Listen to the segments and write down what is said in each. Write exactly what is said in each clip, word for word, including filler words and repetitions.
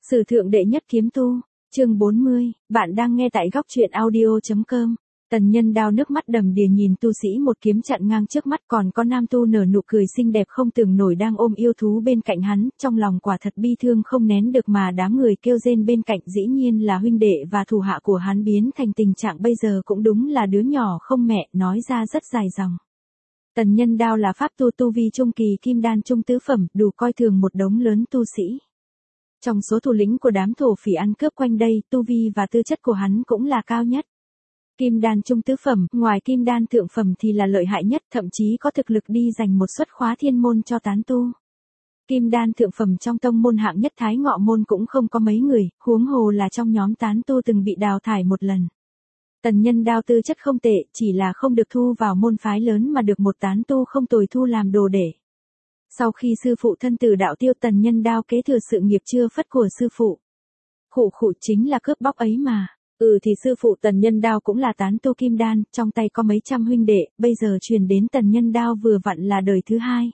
Sử thượng đệ nhất kiếm tu, chương bốn mươi, bạn đang nghe tại góc truyện audio.com. Tần Nhân Đao nước mắt đầm đìa nhìn tu sĩ một kiếm chặn ngang trước mắt, còn có nam tu nở nụ cười xinh đẹp không tưởng nổi đang ôm yêu thú bên cạnh hắn, trong lòng quả thật bi thương không nén được mà đám người kêu rên bên cạnh dĩ nhiên là huynh đệ và thủ hạ của hắn biến thành tình trạng bây giờ cũng đúng là đứa nhỏ không mẹ, nói ra rất dài dòng. Tần Nhân Đao là pháp tu tu vi trung kỳ kim đan trung tứ phẩm, đủ coi thường một đống lớn tu sĩ. Trong số thủ lĩnh của đám thổ phỉ ăn cướp quanh đây, tu vi và tư chất của hắn cũng là cao nhất. Kim đan trung tứ phẩm, ngoài kim đan thượng phẩm thì là lợi hại nhất, thậm chí có thực lực đi giành một suất khóa thiên môn cho tán tu. Kim đan thượng phẩm trong tông môn hạng nhất Thái Ngọ môn cũng không có mấy người, huống hồ là trong nhóm tán tu từng bị đào thải một lần. Tần Nhân Đao tư chất không tệ, chỉ là không được thu vào môn phái lớn mà được một tán tu không tồi thu làm đồ để. Sau khi sư phụ thân tử đạo tiêu, Tần Nhân Đao kế thừa sự nghiệp chưa phất của sư phụ. Khụ khụ, chính là cướp bóc ấy mà. Ừ thì sư phụ Tần Nhân Đao cũng là tán tu kim đan, trong tay có mấy trăm huynh đệ, bây giờ truyền đến Tần Nhân Đao vừa vặn là đời thứ hai.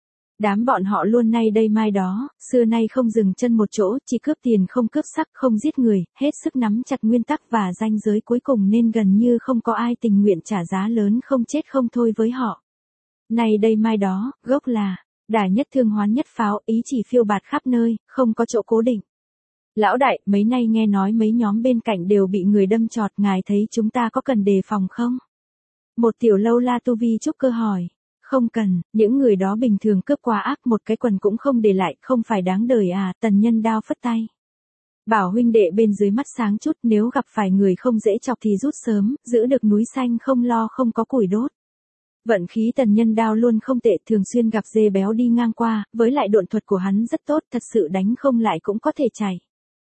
Đám bọn họ luôn nay đây mai đó, xưa nay không dừng chân một chỗ, chỉ cướp tiền không cướp sắc, không giết người, hết sức nắm chặt nguyên tắc và ranh giới cuối cùng nên gần như không có ai tình nguyện trả giá lớn không chết không thôi với họ. Nay đây mai đó, gốc là đả nhất thương hoán nhất pháo, ý chỉ phiêu bạt khắp nơi, không có chỗ cố định. Lão đại, mấy nay nghe nói mấy nhóm bên cạnh đều bị người đâm chọt, ngài thấy chúng ta có cần đề phòng không? Một tiểu lâu la tu vi trúc cơ hỏi. Không cần, những người đó bình thường cướp quá ác, một cái quần cũng không để lại, không phải đáng đời à? Tần Nhân Đao phất tay. Bảo huynh đệ bên dưới mắt sáng chút, nếu gặp phải người không dễ chọc thì rút sớm, giữ được núi xanh không lo không có củi đốt. Vận khí Tần Nhân Đao luôn không tệ, thường xuyên gặp dê béo đi ngang qua, với lại độn thuật của hắn rất tốt, thật sự đánh không lại cũng có thể chạy.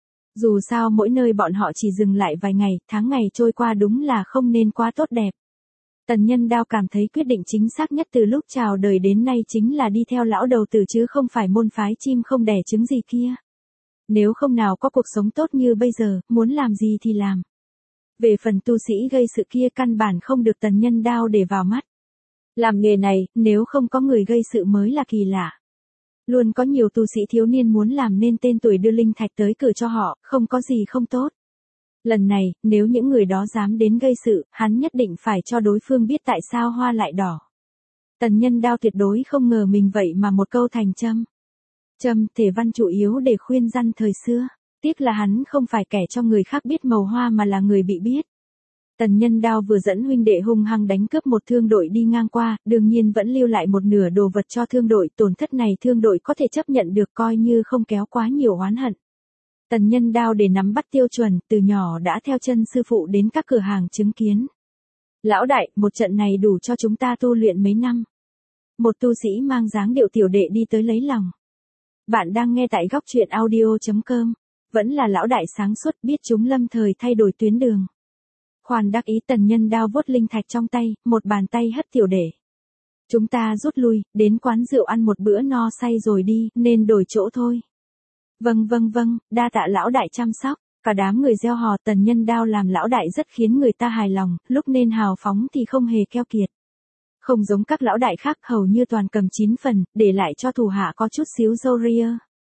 Dù sao mỗi nơi bọn họ chỉ dừng lại vài ngày, tháng ngày trôi qua đúng là không nên quá tốt đẹp. Tần Nhân Đao cảm thấy quyết định chính xác nhất từ lúc chào đời đến nay chính là đi theo lão đầu tử chứ không phải môn phái chim không đẻ trứng gì kia. Nếu không nào có cuộc sống tốt như bây giờ, muốn làm gì thì làm. Về phần tu sĩ gây sự kia căn bản không được Tần Nhân Đao để vào mắt. Làm nghề này, nếu không có người gây sự mới là kỳ lạ. Luôn có nhiều tu sĩ thiếu niên muốn làm nên tên tuổi đưa linh thạch tới cửa cho họ, không có gì không tốt. Lần này, nếu những người đó dám đến gây sự, hắn nhất định phải cho đối phương biết tại sao hoa lại đỏ. Tần Nhân Đao tuyệt đối không ngờ mình vậy mà một câu thành châm. Châm, thể văn chủ yếu để khuyên răn thời xưa. Tiếc là hắn không phải kẻ cho người khác biết màu hoa mà là người bị biết. Tần Nhân Đao vừa dẫn huynh đệ hung hăng đánh cướp một thương đội đi ngang qua, đương nhiên vẫn lưu lại một nửa đồ vật cho thương đội, tổn thất này thương đội có thể chấp nhận được coi như không kéo quá nhiều oán hận. Tần Nhân Đao để nắm bắt tiêu chuẩn, từ nhỏ đã theo chân sư phụ đến các cửa hàng chứng kiến. Lão đại, một trận này đủ cho chúng ta tu luyện mấy năm. Một tu sĩ mang dáng điệu tiểu đệ đi tới lấy lòng. Bạn đang nghe tại góc truyện audio.com. Vẫn là lão đại sáng suốt, biết chúng lâm thời thay đổi tuyến đường. Khoan đắc ý, Tần Nhân Đao vuốt linh thạch trong tay, một bàn tay hất tiểu đệ. Chúng ta rút lui, đến quán rượu ăn một bữa no say rồi đi, nên đổi chỗ thôi. Vâng vâng vâng, đa tạ lão đại chăm sóc. Cả đám người reo hò. Tần Nhân Đao làm lão đại rất khiến người ta hài lòng, lúc nên hào phóng thì không hề keo kiệt. Không giống các lão đại khác, hầu như toàn cầm chín phần, để lại cho thủ hạ có chút xíu râu ria.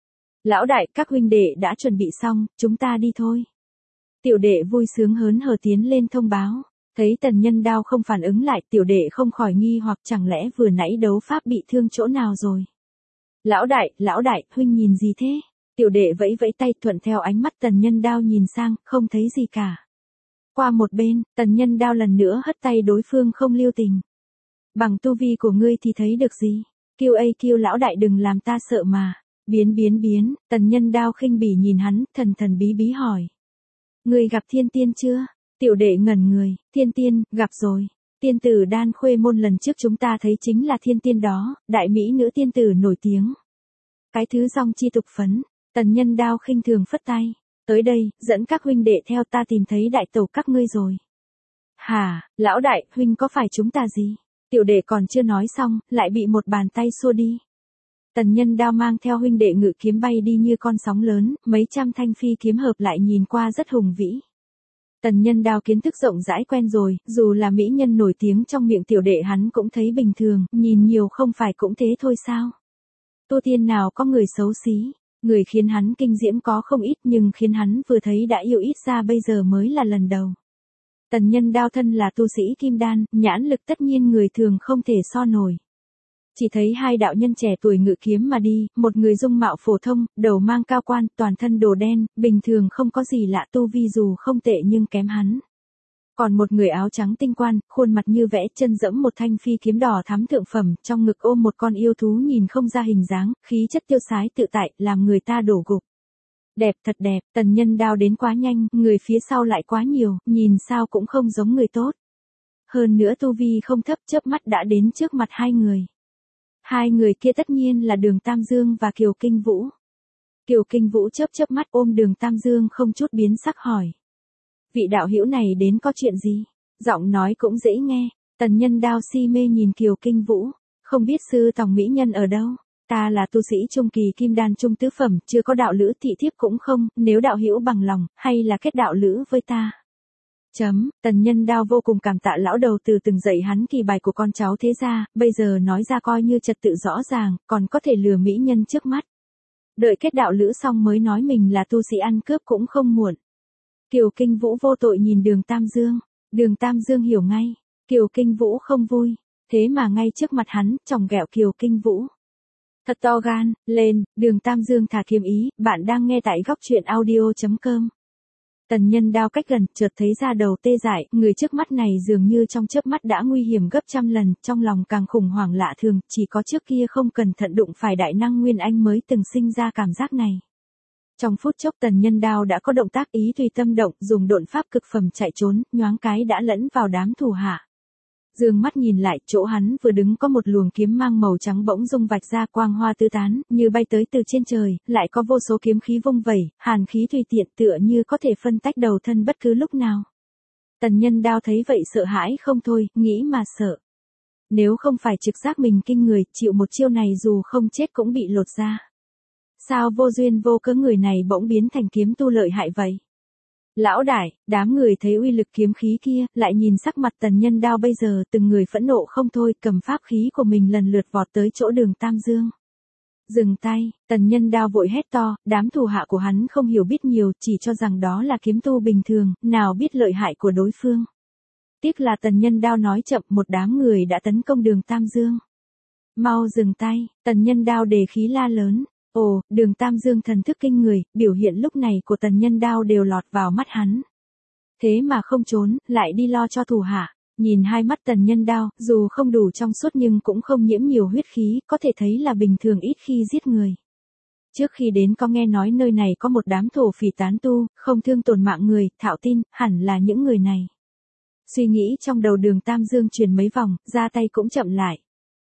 Lão đại, các huynh đệ đã chuẩn bị xong, chúng ta đi thôi. Tiểu đệ vui sướng hớn hở tiến lên thông báo. Thấy Tần Nhân Đao không phản ứng lại, tiểu đệ không khỏi nghi hoặc chẳng lẽ vừa nãy đấu pháp bị thương chỗ nào rồi. Lão đại, lão đại, huynh nhìn gì thế? Tiểu đệ vẫy vẫy tay, thuận theo ánh mắt Tần Nhân Đao nhìn sang, không thấy gì cả. Qua một bên, Tần Nhân Đao lần nữa hất tay đối phương không lưu tình. Bằng tu vi của ngươi thì thấy được gì? Kêu ây kêu lão đại đừng làm ta sợ mà. Biến biến biến, Tần Nhân Đao khinh bỉ nhìn hắn, thần thần bí bí hỏi. Ngươi gặp thiên tiên chưa? Tiểu đệ ngẩn người, thiên tiên, gặp rồi. Tiên tử Đan Khuê môn lần trước chúng ta thấy chính là thiên tiên đó, đại mỹ nữ tiên tử nổi tiếng. Cái thứ dòng chi tục phấn. Tần Nhân Đao khinh thường phất tay. Tới đây, dẫn các huynh đệ theo ta tìm thấy đại tẩu các ngươi rồi. Hả, lão đại, huynh có phải chúng ta gì? Tiểu đệ còn chưa nói xong, lại bị một bàn tay xua đi. Tần Nhân Đao mang theo huynh đệ ngự kiếm bay đi như con sóng lớn, mấy trăm thanh phi kiếm hợp lại nhìn qua rất hùng vĩ. Tần Nhân Đao kiến thức rộng rãi quen rồi, dù là mỹ nhân nổi tiếng trong miệng tiểu đệ hắn cũng thấy bình thường, nhìn nhiều không phải cũng thế thôi sao? Tu tiên nào có người xấu xí? Người khiến hắn kinh diễm có không ít nhưng khiến hắn vừa thấy đã yêu ít ra bây giờ mới là lần đầu. Tần Nhân Đao thân là tu sĩ kim đan, nhãn lực tất nhiên người thường không thể so nổi. Chỉ thấy hai đạo nhân trẻ tuổi ngự kiếm mà đi, một người dung mạo phổ thông, đầu mang cao quan, toàn thân đồ đen, bình thường không có gì lạ, tu vi dù không tệ nhưng kém hắn. Còn một người áo trắng tinh quan, khuôn mặt như vẽ, chân dẫm một thanh phi kiếm đỏ thắm thượng phẩm, trong ngực ôm một con yêu thú nhìn không ra hình dáng, khí chất tiêu sái tự tại, làm người ta đổ gục. Đẹp thật đẹp, Tần Nhân Đao đến quá nhanh, người phía sau lại quá nhiều, nhìn sao cũng không giống người tốt. Hơn nữa tu vi không thấp, chớp mắt đã đến trước mặt hai người. Hai người kia tất nhiên là Đường Tam Dương và Kiều Kinh Vũ. Kiều Kinh Vũ chớp chớp mắt ôm Đường Tam Dương không chút biến sắc hỏi. Vị đạo hữu này đến có chuyện gì? Giọng nói cũng dễ nghe. Tần Nhân Đao si mê nhìn Kiều Kinh Vũ. Không biết sư tòng mỹ nhân ở đâu? Ta là tu sĩ trung kỳ kim đan trung tứ phẩm, chưa có đạo lữ thị thiếp cũng không, nếu đạo hữu bằng lòng, hay là kết đạo lữ với ta? Chấm, Tần Nhân Đao vô cùng cảm tạ lão đầu từ từng dạy hắn kỳ bài của con cháu thế gia, bây giờ nói ra coi như trật tự rõ ràng, còn có thể lừa mỹ nhân trước mắt. Đợi kết đạo lữ xong mới nói mình là tu sĩ ăn cướp cũng không muộn. Kiều Kinh Vũ vô tội nhìn Đường Tam Dương, Đường Tam Dương hiểu ngay, Kiều Kinh Vũ không vui, thế mà ngay trước mặt hắn, chòng ghẹo Kiều Kinh Vũ. Thật to gan, lên, Đường Tam Dương thả kiếm ý, bạn đang nghe tại góc truyện audio chấm com. Tần Nhân Đao cách gần, chợt thấy da đầu tê dại, người trước mắt này dường như trong chớp mắt đã nguy hiểm gấp trăm lần, trong lòng càng khủng hoảng lạ thường, chỉ có trước kia không cẩn thận đụng phải đại năng Nguyên Anh mới từng sinh ra cảm giác này. Trong phút chốc Tần Nhân Đao đã có động tác ý tùy tâm động, dùng độn pháp cực phẩm chạy trốn, nhoáng cái đã lẫn vào đám thủ hạ. Dương mắt nhìn lại, chỗ hắn vừa đứng có một luồng kiếm mang màu trắng bỗng rung vạch ra, quang hoa tứ tán, như bay tới từ trên trời, lại có vô số kiếm khí vung vẩy, hàn khí tùy tiện tựa như có thể phân tách đầu thân bất cứ lúc nào. Tần Nhân Đao thấy vậy sợ hãi không thôi, nghĩ mà sợ. Nếu không phải trực giác mình kinh người, chịu một chiêu này dù không chết cũng bị lột ra. Sao vô duyên vô cớ người này bỗng biến thành kiếm tu lợi hại vậy? Lão đại, đám người thấy uy lực kiếm khí kia, lại nhìn sắc mặt Tần Nhân Đao bây giờ, từng người phẫn nộ không thôi, cầm pháp khí của mình lần lượt vọt tới chỗ Đường Tam Dương. Dừng tay, Tần Nhân Đao vội hét to, đám thủ hạ của hắn không hiểu biết nhiều, chỉ cho rằng đó là kiếm tu bình thường, nào biết lợi hại của đối phương. Tiếc là Tần Nhân Đao nói chậm, một đám người đã tấn công Đường Tam Dương. Mau dừng tay, Tần Nhân Đao đề khí la lớn. Ồ, Đường Tam Dương thần thức kinh người, biểu hiện lúc này của Tần Nhân Đao đều lọt vào mắt hắn. Thế mà không trốn, lại đi lo cho thủ hạ. Nhìn hai mắt Tần Nhân Đao, dù không đủ trong suốt nhưng cũng không nhiễm nhiều huyết khí, có thể thấy là bình thường ít khi giết người. Trước khi đến có nghe nói nơi này có một đám thổ phỉ tán tu, không thương tổn mạng người, thạo tin, hẳn là những người này. Suy nghĩ trong đầu Đường Tam Dương chuyển mấy vòng, ra tay cũng chậm lại.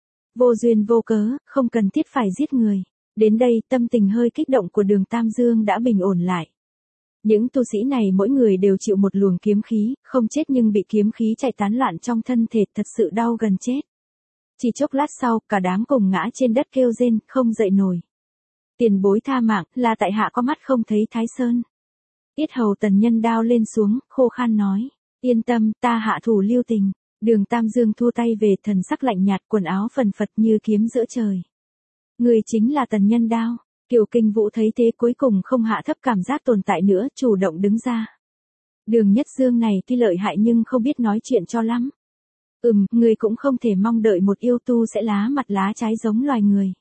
Vô duyên vô cớ, không cần thiết phải giết người. Đến đây, tâm tình hơi kích động của Đường Tam Dương đã bình ổn lại. Những tu sĩ này mỗi người đều chịu một luồng kiếm khí, không chết nhưng bị kiếm khí chạy tán loạn trong thân thể, thật sự đau gần chết. Chỉ chốc lát sau, cả đám cùng ngã trên đất kêu rên, không dậy nổi. Tiền bối tha mạng, là tại hạ có mắt không thấy Thái Sơn. Yết hầu Tần Nhân Đao lên xuống, khô khan nói. Yên tâm, ta hạ thủ lưu tình. Đường Tam Dương thua tay về, thần sắc lạnh nhạt, quần áo phần phật như kiếm giữa trời. Người chính là Tần Nhân Đao. Kiều Kinh Vũ thấy thế cuối cùng không hạ thấp cảm giác tồn tại nữa, chủ động đứng ra. Đường Nhất Dương này tuy lợi hại nhưng không biết nói chuyện cho lắm. Ừm, người cũng không thể mong đợi một yêu tu sẽ lá mặt lá trái giống loài người.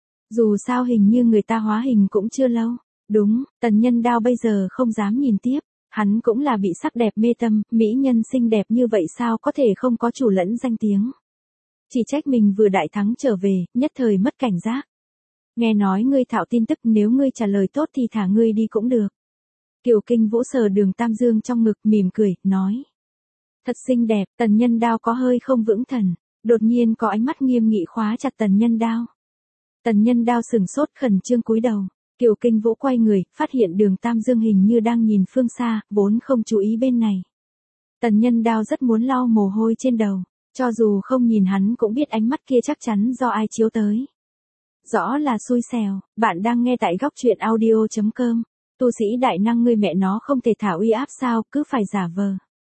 Dù sao hình như người ta hóa hình cũng chưa lâu. Đúng, Tần Nhân Đao bây giờ không dám nhìn tiếp. Hắn cũng là bị sắc đẹp mê tâm, mỹ nhân xinh đẹp như vậy sao có thể không có chủ lẫn danh tiếng. Chỉ trách mình vừa đại thắng trở về, nhất thời mất cảnh giác. Nghe nói ngươi thạo tin tức, nếu ngươi trả lời tốt thì thả ngươi đi cũng được. Kiều Kinh Vũ sờ Đường Tam Dương trong ngực mỉm cười, nói. Thật xinh đẹp, Tần Nhân Đao có hơi không vững thần, đột nhiên có ánh mắt nghiêm nghị khóa chặt Tần Nhân Đao. Tần Nhân Đao sừng sốt khẩn trương cúi đầu, Kiều Kinh Vũ quay người, phát hiện Đường Tam Dương hình như đang nhìn phương xa, vốn không chú ý bên này. Tần Nhân Đao rất muốn lau mồ hôi trên đầu, cho dù không nhìn hắn cũng biết ánh mắt kia chắc chắn do ai chiếu tới. Rõ là xui xẻo, bạn đang nghe tại góc truyện audio chấm com. Tu sĩ đại năng ngươi mẹ nó không thể thả uy áp sao, cứ phải giả vờ.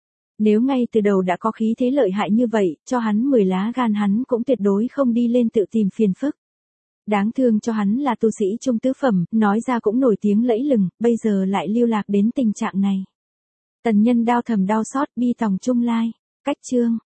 Nếu ngay từ đầu đã có khí thế lợi hại như vậy, cho hắn mười lá gan hắn cũng tuyệt đối không đi lên tự tìm phiền phức. Đáng thương cho hắn là tu sĩ trung tứ phẩm, nói ra cũng nổi tiếng lẫy lừng, bây giờ lại lưu lạc đến tình trạng này. Tần Nhân Đao thầm đau xót, bi tòng chung lai. Cách chương